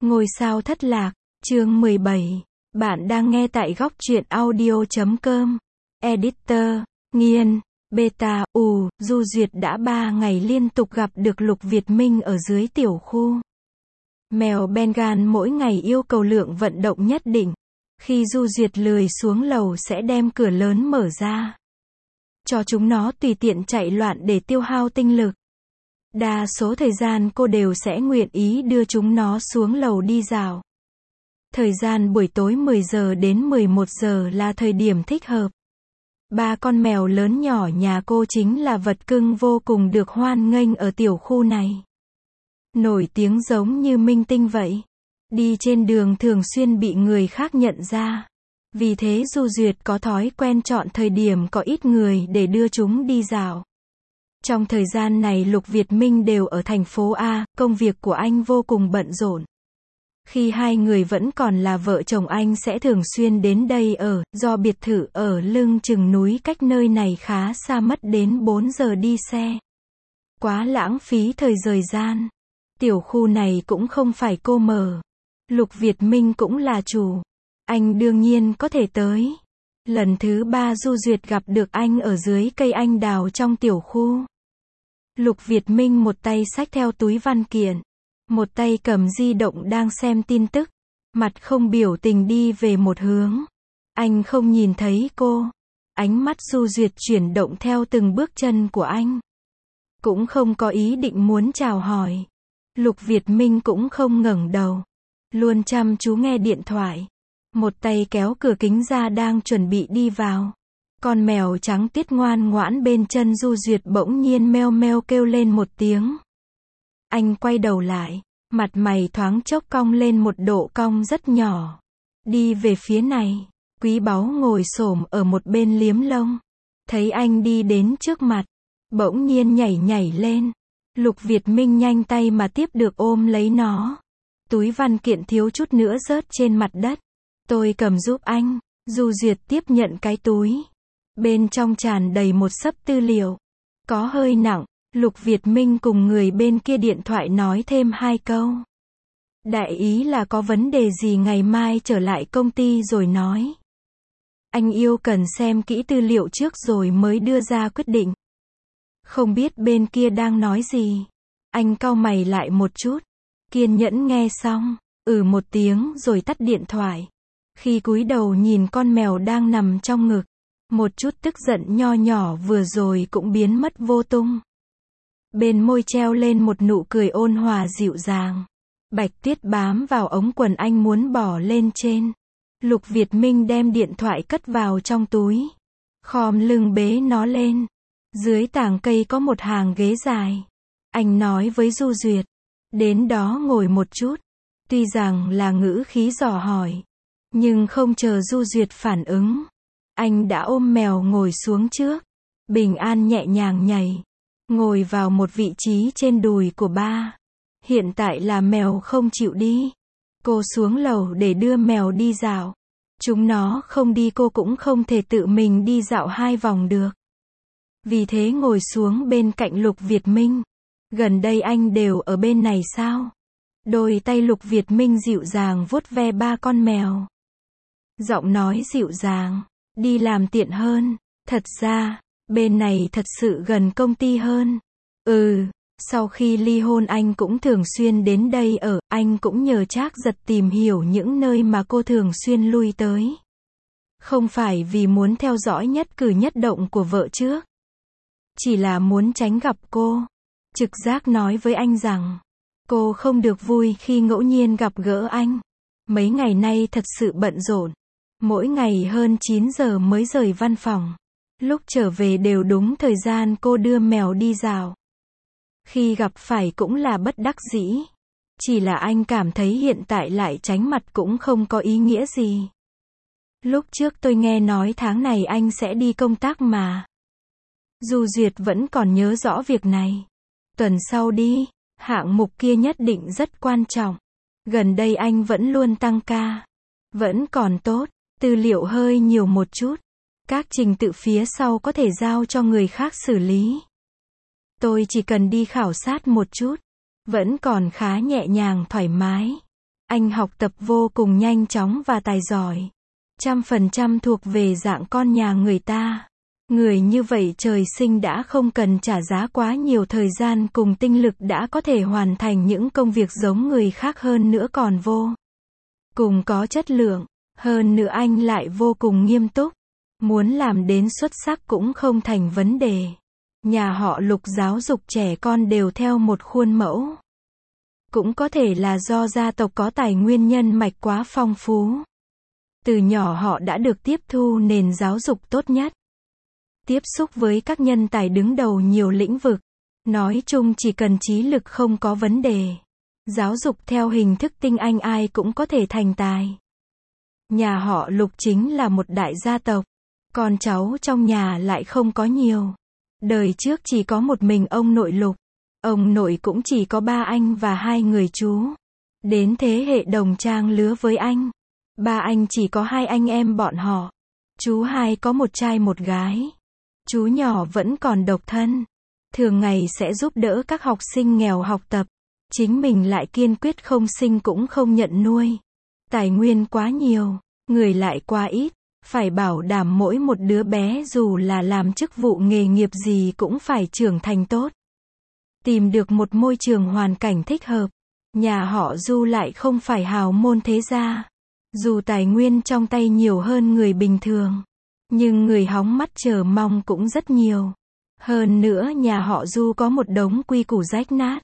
Ngôi sao thất lạc, chương 17. Bạn đang nghe tại góc truyện audio.com. Editor, Nghiên, Beta, Du Duyệt đã 3 ngày liên tục gặp được Lục Việt Minh ở dưới tiểu khu. Mèo Bengal mỗi ngày yêu cầu lượng vận động nhất định. Khi Du Duyệt lười xuống lầu sẽ đem cửa lớn mở ra, cho chúng nó tùy tiện chạy loạn để tiêu hao tinh lực. Đa số thời gian cô đều sẽ nguyện ý đưa chúng nó xuống lầu đi dạo. Thời gian buổi tối 10 giờ đến 11 giờ là thời điểm thích hợp. 3 con mèo lớn nhỏ nhà cô chính là vật cưng vô cùng được hoan nghênh ở tiểu khu này. Nổi tiếng giống như minh tinh vậy. Đi trên đường thường xuyên bị người khác nhận ra. Vì thế Du Duyệt có thói quen chọn thời điểm có ít người để đưa chúng đi dạo. Trong thời gian này Lục Việt Minh đều ở thành phố A, công việc của anh vô cùng bận rộn. Khi hai người vẫn còn là vợ chồng anh sẽ thường xuyên đến đây ở, do biệt thự ở lưng chừng núi cách nơi này khá xa, mất đến 4 giờ đi xe. Quá lãng phí thời gian. Tiểu khu này cũng không phải cô mở. Lục Việt Minh cũng là chủ. Anh đương nhiên có thể tới. Lần thứ 3 Du Duyệt gặp được anh ở dưới cây anh đào trong tiểu khu. Lục Việt Minh một tay xách theo túi văn kiện, một tay cầm di động đang xem tin tức, mặt không biểu tình đi về một hướng. Anh không nhìn thấy cô. Ánh mắt Du Duyệt chuyển động theo từng bước chân của anh. Cũng không có ý định muốn chào hỏi. Lục Việt Minh cũng không ngẩng đầu, luôn chăm chú nghe điện thoại. Một tay kéo cửa kính ra đang chuẩn bị đi vào. Con mèo trắng Tiết ngoan ngoãn bên chân Du Duyệt bỗng nhiên meo meo kêu lên một tiếng. Anh quay đầu lại, mặt mày thoáng chốc cong lên một độ cong rất nhỏ. Đi về phía này, Quý Báu ngồi xổm ở một bên liếm lông. Thấy anh đi đến trước mặt, bỗng nhiên nhảy lên. Lục Việt Minh nhanh tay mà tiếp được ôm lấy nó. Túi văn kiện thiếu chút nữa rớt trên mặt đất. Tôi cầm giúp anh. Du Duyệt tiếp nhận cái túi. Bên trong tràn đầy một xấp tư liệu. Có hơi nặng. Lục Việt Minh cùng người bên kia điện thoại nói thêm 2 câu. Đại ý là có vấn đề gì ngày mai trở lại công ty rồi nói. Anh yêu cần xem kỹ tư liệu trước rồi mới đưa ra quyết định. Không biết bên kia đang nói gì. Anh cau mày lại một chút. Kiên nhẫn nghe xong. Một tiếng rồi tắt điện thoại. Khi cúi đầu nhìn con mèo đang nằm trong ngực. Một chút tức giận nho nhỏ vừa rồi cũng biến mất vô tung. Bên môi treo lên một nụ cười ôn hòa dịu dàng. Bạch Tuyết bám vào ống quần anh muốn bỏ lên trên. Lục Việt Minh đem điện thoại cất vào trong túi. Khom lưng bế nó lên. Dưới tàng cây có một hàng ghế dài. Anh nói với Du Duyệt. Đến đó ngồi một chút. Tuy rằng là ngữ khí dò hỏi. Nhưng không chờ Du Duyệt phản ứng. Anh đã ôm mèo ngồi xuống trước. Bình an nhẹ nhàng nhảy. Ngồi vào một vị trí trên đùi của ba. Hiện tại là mèo không chịu đi. Cô xuống lầu để đưa mèo đi dạo. Chúng nó không đi cô cũng không thể tự mình đi dạo 2 vòng được. Vì thế ngồi xuống bên cạnh Lục Việt Minh. Gần đây anh đều ở bên này sao? Đôi tay Lục Việt Minh dịu dàng vuốt ve 3 con mèo. Giọng nói dịu dàng. Đi làm tiện hơn. Thật ra, bên này thật sự gần công ty hơn. Sau khi ly hôn anh cũng thường xuyên đến đây ở. Anh cũng nhờ Trác Giật tìm hiểu những nơi mà cô thường xuyên lui tới. Không phải vì muốn theo dõi nhất cử nhất động của vợ trước. Chỉ là muốn tránh gặp cô. Trực giác nói với anh rằng cô không được vui khi ngẫu nhiên gặp gỡ anh. Mấy ngày nay thật sự bận rộn. Mỗi ngày hơn 9 giờ mới rời văn phòng. Lúc trở về đều đúng thời gian cô đưa mèo đi dạo. Khi gặp phải cũng là bất đắc dĩ. Chỉ là anh cảm thấy hiện tại lại tránh mặt cũng không có ý nghĩa gì. Lúc trước tôi nghe nói tháng này anh sẽ đi công tác mà. Du Duyệt vẫn còn nhớ rõ việc này. Tuần sau đi. Hạng mục kia nhất định rất quan trọng. Gần đây anh vẫn luôn tăng ca. Vẫn còn tốt. Tư liệu hơi nhiều một chút. Các trình tự phía sau có thể giao cho người khác xử lý. Tôi chỉ cần đi khảo sát một chút. Vẫn còn khá nhẹ nhàng thoải mái. Anh học tập vô cùng nhanh chóng và tài giỏi. 100% thuộc về dạng con nhà người ta. Người như vậy trời sinh đã không cần trả giá quá nhiều thời gian cùng tinh lực đã có thể hoàn thành những công việc giống người khác, hơn nữa còn vô cùng có chất lượng. Hơn nữa anh lại vô cùng nghiêm túc. Muốn làm đến xuất sắc cũng không thành vấn đề. Nhà họ Lục giáo dục trẻ con đều theo một khuôn mẫu. Cũng có thể là do gia tộc có tài nguyên nhân mạch quá phong phú. Từ nhỏ họ đã được tiếp thu nền giáo dục tốt nhất. Tiếp xúc với các nhân tài đứng đầu nhiều lĩnh vực. Nói chung chỉ cần trí lực không có vấn đề. Giáo dục theo hình thức tinh anh ai cũng có thể thành tài. Nhà họ Lục chính là một đại gia tộc. Con cháu trong nhà lại không có nhiều. Đời trước chỉ có một mình ông nội Lục. Ông nội cũng chỉ có 3 anh và 2 người chú. Đến thế hệ đồng trang lứa với anh. 3 anh chỉ có 2 anh em bọn họ. Chú 2 có một trai một gái. Chú nhỏ vẫn còn độc thân. Thường ngày sẽ giúp đỡ các học sinh nghèo học tập. Chính mình lại kiên quyết không sinh cũng không nhận nuôi. Tài nguyên quá nhiều, người lại quá ít. Phải bảo đảm mỗi một đứa bé dù là làm chức vụ nghề nghiệp gì cũng phải trưởng thành tốt. Tìm được một môi trường hoàn cảnh thích hợp. Nhà họ Du lại không phải hào môn thế gia. Dù tài nguyên trong tay nhiều hơn người bình thường. Nhưng người hóng mắt chờ mong cũng rất nhiều. Hơn nữa nhà họ Du có một đống quy củ rách nát.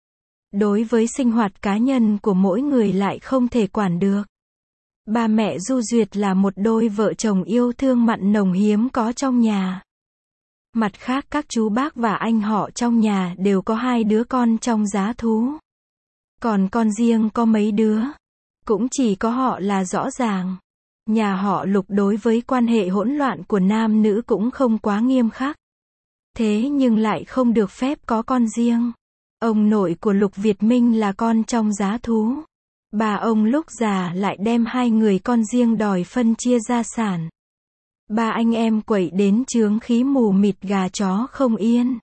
Đối với sinh hoạt cá nhân của mỗi người lại không thể quản được. Ba mẹ Du Duyệt là một đôi vợ chồng yêu thương mặn nồng hiếm có trong nhà. Mặt khác các chú bác và anh họ trong nhà đều có 2 đứa con trong giá thú. Còn con riêng có mấy đứa. Cũng chỉ có họ là rõ ràng. Nhà họ Lục đối với quan hệ hỗn loạn của nam nữ cũng không quá nghiêm khắc. Thế nhưng lại không được phép có con riêng. Ông nội của Lục Việt Minh là con trong giá thú. Bà ông lúc già lại đem 2 người con riêng đòi phân chia gia sản. 3 anh em quậy đến chướng khí mù mịt gà chó không yên.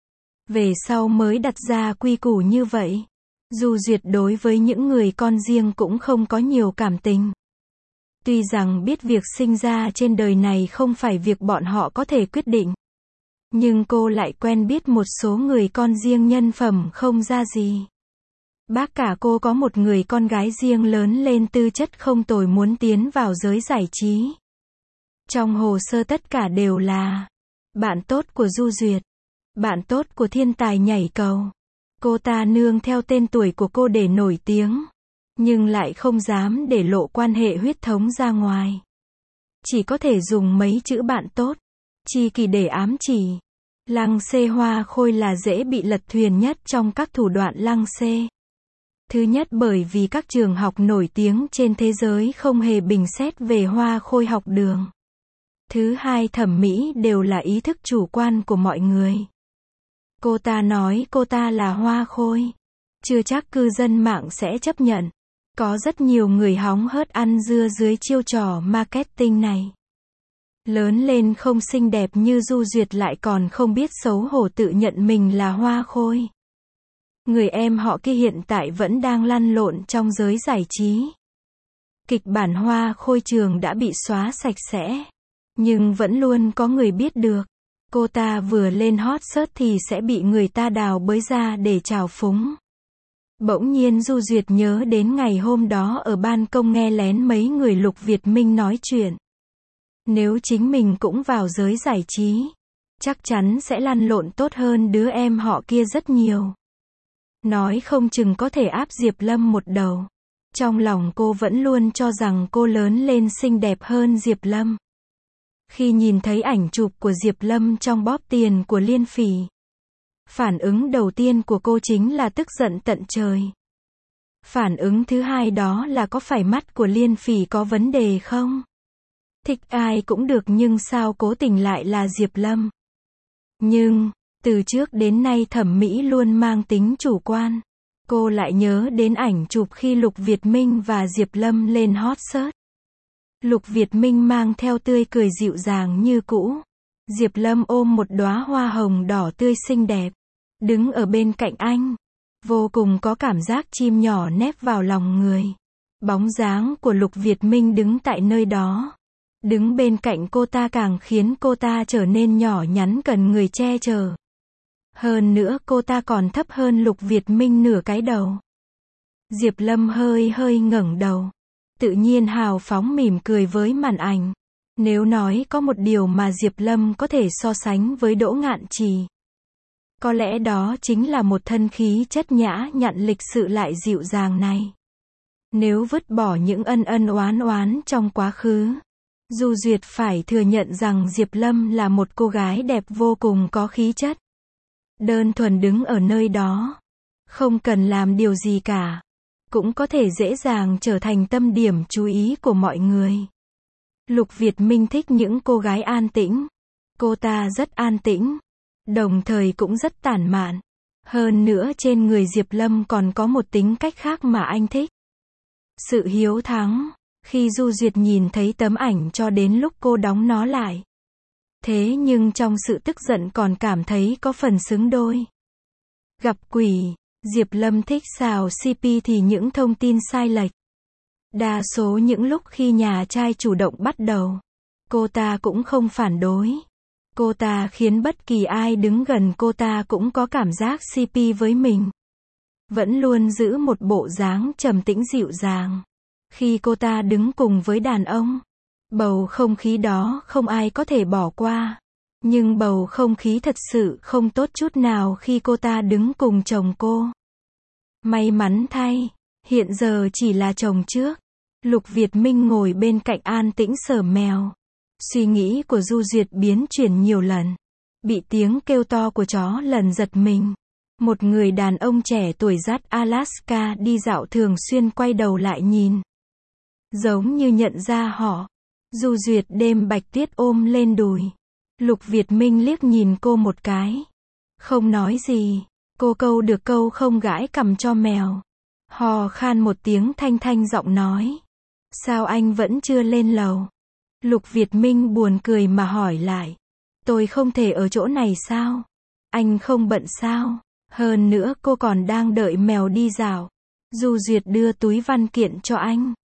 Về sau mới đặt ra quy củ như vậy. Du Duyệt đối với những người con riêng cũng không có nhiều cảm tình. Tuy rằng biết việc sinh ra trên đời này không phải việc bọn họ có thể quyết định. Nhưng cô lại quen biết một số người con riêng nhân phẩm không ra gì. Bác cả cô có một người con gái riêng lớn lên tư chất không tồi muốn tiến vào giới giải trí. Trong hồ sơ tất cả đều là bạn tốt của Du Duyệt, bạn tốt của thiên tài nhảy cầu. Cô ta nương theo tên tuổi của cô để nổi tiếng, nhưng lại không dám để lộ quan hệ huyết thống ra ngoài. Chỉ có thể dùng mấy chữ bạn tốt, chi kỷ để ám chỉ. Lăng xê Hoa Khôi là dễ bị lật thuyền nhất trong các thủ đoạn lăng xê. Thứ nhất bởi vì các trường học nổi tiếng trên thế giới không hề bình xét về Hoa Khôi học đường. Thứ hai thẩm mỹ đều là ý thức chủ quan của mọi người. Cô ta nói cô ta là Hoa Khôi. Chưa chắc cư dân mạng sẽ chấp nhận. Có rất nhiều người hóng hớt ăn dưa dưới chiêu trò marketing này. Lớn lên không xinh đẹp như Du Duyệt lại còn không biết xấu hổ tự nhận mình là Hoa Khôi. Người em họ kia hiện tại vẫn đang lăn lộn trong giới giải trí. Kịch bản Hoa Khôi trường đã bị xóa sạch sẽ. Nhưng vẫn luôn có người biết được. Cô ta vừa lên hot search thì sẽ bị người ta đào bới ra để trào phúng. Bỗng nhiên Du Duyệt nhớ đến ngày hôm đó ở ban công nghe lén mấy người Lục Việt Minh nói chuyện. Nếu chính mình cũng vào giới giải trí, chắc chắn sẽ lăn lộn tốt hơn đứa em họ kia rất nhiều. Nói không chừng có thể áp Diệp Lâm một đầu. Trong lòng cô vẫn luôn cho rằng cô lớn lên xinh đẹp hơn Diệp Lâm. Khi nhìn thấy ảnh chụp của Diệp Lâm trong bóp tiền của Liên Phỉ, phản ứng đầu tiên của cô chính là tức giận tận trời. Phản ứng thứ hai đó là có phải mắt của Liên Phỉ có vấn đề không? Thích ai cũng được nhưng sao cố tình lại là Diệp Lâm? Nhưng, từ trước đến nay thẩm mỹ luôn mang tính chủ quan. Cô lại nhớ đến ảnh chụp khi Lục Việt Minh và Diệp Lâm lên hot search. Lục Việt Minh mang theo tươi cười dịu dàng như cũ. Diệp Lâm ôm một đóa hoa hồng đỏ tươi xinh đẹp. Đứng ở bên cạnh anh. Vô cùng có cảm giác chim nhỏ nép vào lòng người. Bóng dáng của Lục Việt Minh đứng tại nơi đó. Đứng bên cạnh cô ta càng khiến cô ta trở nên nhỏ nhắn cần người che chở. Hơn nữa cô ta còn thấp hơn Lục Việt Minh nửa cái đầu. Diệp Lâm hơi hơi ngẩng đầu. Tự nhiên hào phóng mỉm cười với màn ảnh. Nếu nói có một điều mà Diệp Lâm có thể so sánh với Đỗ Ngạn Trì, có lẽ đó chính là một thân khí chất nhã nhặn lịch sự lại dịu dàng này. Nếu vứt bỏ những ân ân oán oán trong quá khứ, Du Duyệt phải thừa nhận rằng Diệp Lâm là một cô gái đẹp vô cùng có khí chất. Đơn thuần đứng ở nơi đó, không cần làm điều gì cả, cũng có thể dễ dàng trở thành tâm điểm chú ý của mọi người. Lục Việt Minh thích những cô gái an tĩnh. Cô ta rất an tĩnh, đồng thời cũng rất tản mạn. Hơn nữa trên người Diệp Lâm còn có một tính cách khác mà anh thích. Sự hiếu thắng. Khi Du Duyệt nhìn thấy tấm ảnh cho đến lúc cô đóng nó lại. Thế nhưng trong sự tức giận còn cảm thấy có phần xứng đôi. Gặp quỷ, Diệp Lâm thích xào CP thì những thông tin sai lệch. Đa số những lúc khi nhà trai chủ động bắt đầu, cô ta cũng không phản đối. Cô ta khiến bất kỳ ai đứng gần cô ta cũng có cảm giác CP với mình. Vẫn luôn giữ một bộ dáng trầm tĩnh dịu dàng. Khi cô ta đứng cùng với đàn ông, bầu không khí đó không ai có thể bỏ qua. Nhưng bầu không khí thật sự không tốt chút nào khi cô ta đứng cùng chồng cô. May mắn thay, hiện giờ chỉ là chồng trước. Lục Việt Minh ngồi bên cạnh an tĩnh sờ mèo. Suy nghĩ của Du Duyệt biến chuyển nhiều lần. Bị tiếng kêu to của chó lần giật mình. Một người đàn ông trẻ tuổi dắt Alaska đi dạo thường xuyên quay đầu lại nhìn. Giống như nhận ra họ. Du Duyệt đêm Bạch Tuyết ôm lên đùi. Lục Việt Minh liếc nhìn cô một cái. Không nói gì. Cô câu được câu không gãi cằm cho mèo. Hò khan một tiếng thanh thanh giọng nói. Sao anh vẫn chưa lên lầu? Lục Việt Minh buồn cười mà hỏi lại. Tôi không thể ở chỗ này sao? Anh không bận sao? Hơn nữa cô còn đang đợi mèo đi dạo. Du Duyệt đưa túi văn kiện cho anh.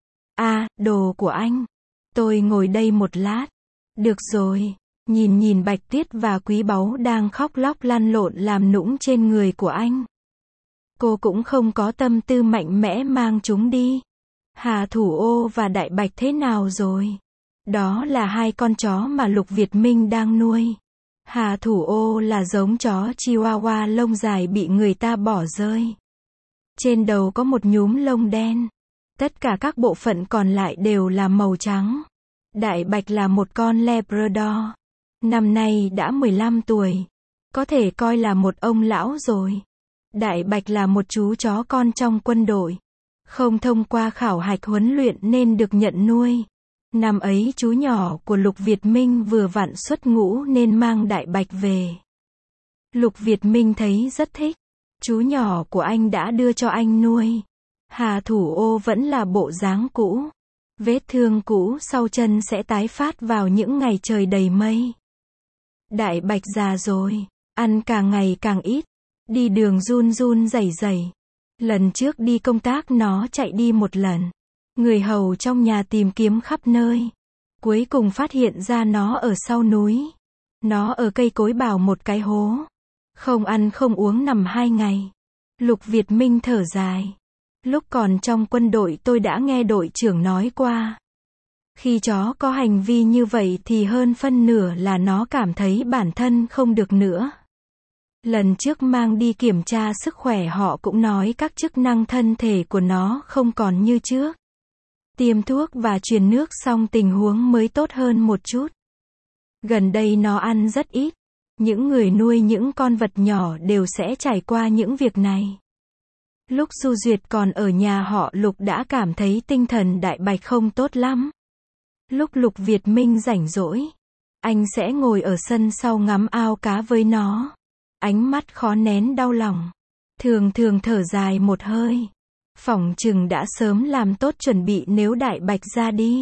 Đồ của anh. Tôi ngồi đây một lát. Được rồi. Nhìn Bạch Tuyết và Quý Báu đang khóc lóc lăn lộn làm nũng trên người của anh. Cô cũng không có tâm tư mạnh mẽ mang chúng đi. Hà Thủ Ô và Đại Bạch thế nào rồi? Đó là hai con chó mà Lục Việt Minh đang nuôi. Hà Thủ Ô là giống chó Chihuahua lông dài bị người ta bỏ rơi. Trên đầu có một nhúm lông đen. Tất cả các bộ phận còn lại đều là màu trắng. Đại Bạch là một con Labrador. Năm nay đã 15 tuổi. Có thể coi là một ông lão rồi. Đại Bạch là một chú chó con trong quân đội. Không thông qua khảo hạch huấn luyện nên được nhận nuôi. Năm ấy chú nhỏ của Lục Việt Minh vừa vặn xuất ngũ nên mang Đại Bạch về. Lục Việt Minh thấy rất thích. Chú nhỏ của anh đã đưa cho anh nuôi. Hà Thủ Ô vẫn là bộ dáng cũ. Vết thương cũ sau chân sẽ tái phát vào những ngày trời đầy mây. Đại Bạch già rồi, ăn càng ngày càng ít. Đi đường run run rẩy rẩy. Lần trước đi công tác nó chạy đi một lần. Người hầu trong nhà tìm kiếm khắp nơi. Cuối cùng phát hiện ra nó ở sau núi. Nó ở cây cối bào một cái hố. Không ăn không uống nằm 2 ngày. Lục Việt Minh thở dài. Lúc còn trong quân đội tôi đã nghe đội trưởng nói qua. Khi chó có hành vi như vậy thì hơn phân nửa là nó cảm thấy bản thân không được nữa. Lần trước mang đi kiểm tra sức khỏe họ cũng nói các chức năng thân thể của nó không còn như trước. Tiêm thuốc và truyền nước xong tình huống mới tốt hơn một chút. Gần đây nó ăn rất ít. Những người nuôi những con vật nhỏ đều sẽ trải qua những việc này. Lúc Du Duyệt còn ở nhà họ Lục đã cảm thấy tinh thần Đại Bạch không tốt lắm. Lúc Lục Việt Minh rảnh rỗi, anh sẽ ngồi ở sân sau ngắm ao cá với nó. Ánh mắt khó nén đau lòng. Thường thở dài một hơi. Phỏng chừng đã sớm làm tốt chuẩn bị nếu Đại Bạch ra đi.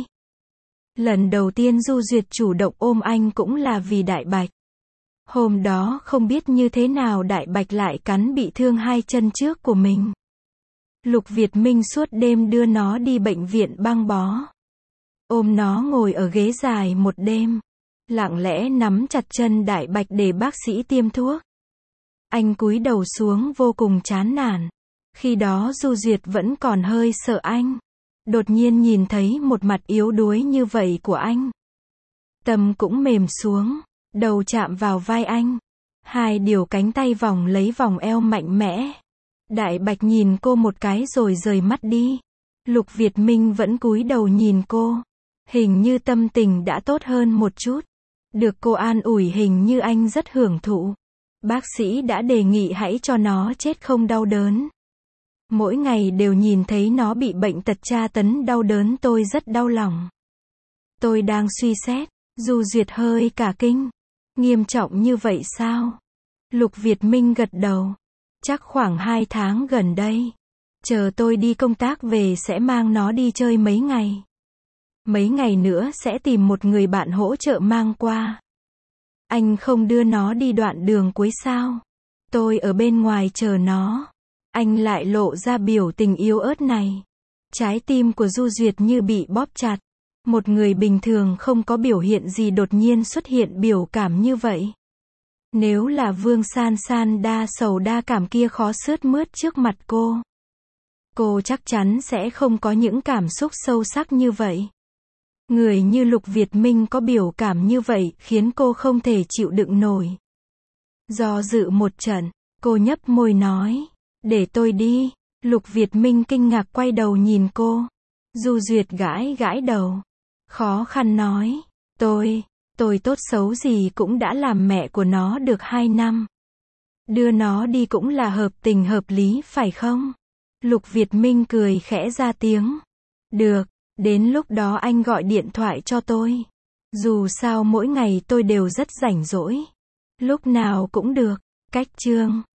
Lần đầu tiên Du Duyệt chủ động ôm anh cũng là vì Đại Bạch. Hôm đó không biết như thế nào Đại Bạch lại cắn bị thương hai chân trước của mình. Lục Việt Minh suốt đêm đưa nó đi bệnh viện băng bó. Ôm nó ngồi ở ghế dài một đêm. Lặng lẽ nắm chặt chân Đại Bạch để bác sĩ tiêm thuốc. Anh cúi đầu xuống vô cùng chán nản. Khi đó Du Duyệt vẫn còn hơi sợ anh. Đột nhiên nhìn thấy một mặt yếu đuối như vậy của anh. Tâm cũng mềm xuống. Đầu chạm vào vai anh. Hai điều cánh tay vòng lấy vòng eo mạnh mẽ. Đại Bạch nhìn cô một cái rồi rời mắt đi. Lục Việt Minh vẫn cúi đầu nhìn cô. Hình như tâm tình đã tốt hơn một chút. Được cô an ủi hình như anh rất hưởng thụ. Bác sĩ đã đề nghị hãy cho nó chết không đau đớn. Mỗi ngày đều nhìn thấy nó bị bệnh tật tra tấn đau đớn tôi rất đau lòng. Tôi đang suy xét. Du Duyệt hơi cả kinh. Nghiêm trọng như vậy sao? Lục Việt Minh gật đầu. Chắc khoảng 2 tháng gần đây. Chờ tôi đi công tác về sẽ mang nó đi chơi mấy ngày. Mấy ngày nữa sẽ tìm một người bạn hỗ trợ mang qua. Anh không đưa nó đi đoạn đường cuối sao? Tôi ở bên ngoài chờ nó. Anh lại lộ ra biểu tình yếu ớt này. Trái tim của Du Duyệt như bị bóp chặt. Một người bình thường không có biểu hiện gì đột nhiên xuất hiện biểu cảm như vậy. Nếu là Vương San San đa sầu đa cảm kia khó sướt mướt trước mặt cô chắc chắn sẽ không có những cảm xúc sâu sắc như vậy. Người như Lục Việt Minh có biểu cảm như vậy khiến cô không thể chịu đựng nổi. Do dự một trận, cô nhấp môi nói, để tôi đi. Lục Việt Minh kinh ngạc quay đầu nhìn cô. Du Duyệt gãi gãi đầu. Khó khăn nói, tôi tốt xấu gì cũng đã làm mẹ của nó được 2 năm. Đưa nó đi cũng là hợp tình hợp lý phải không? Lục Việt Minh cười khẽ ra tiếng. Được, đến lúc đó anh gọi điện thoại cho tôi. Dù sao mỗi ngày tôi đều rất rảnh rỗi. Lúc nào cũng được. Cách chương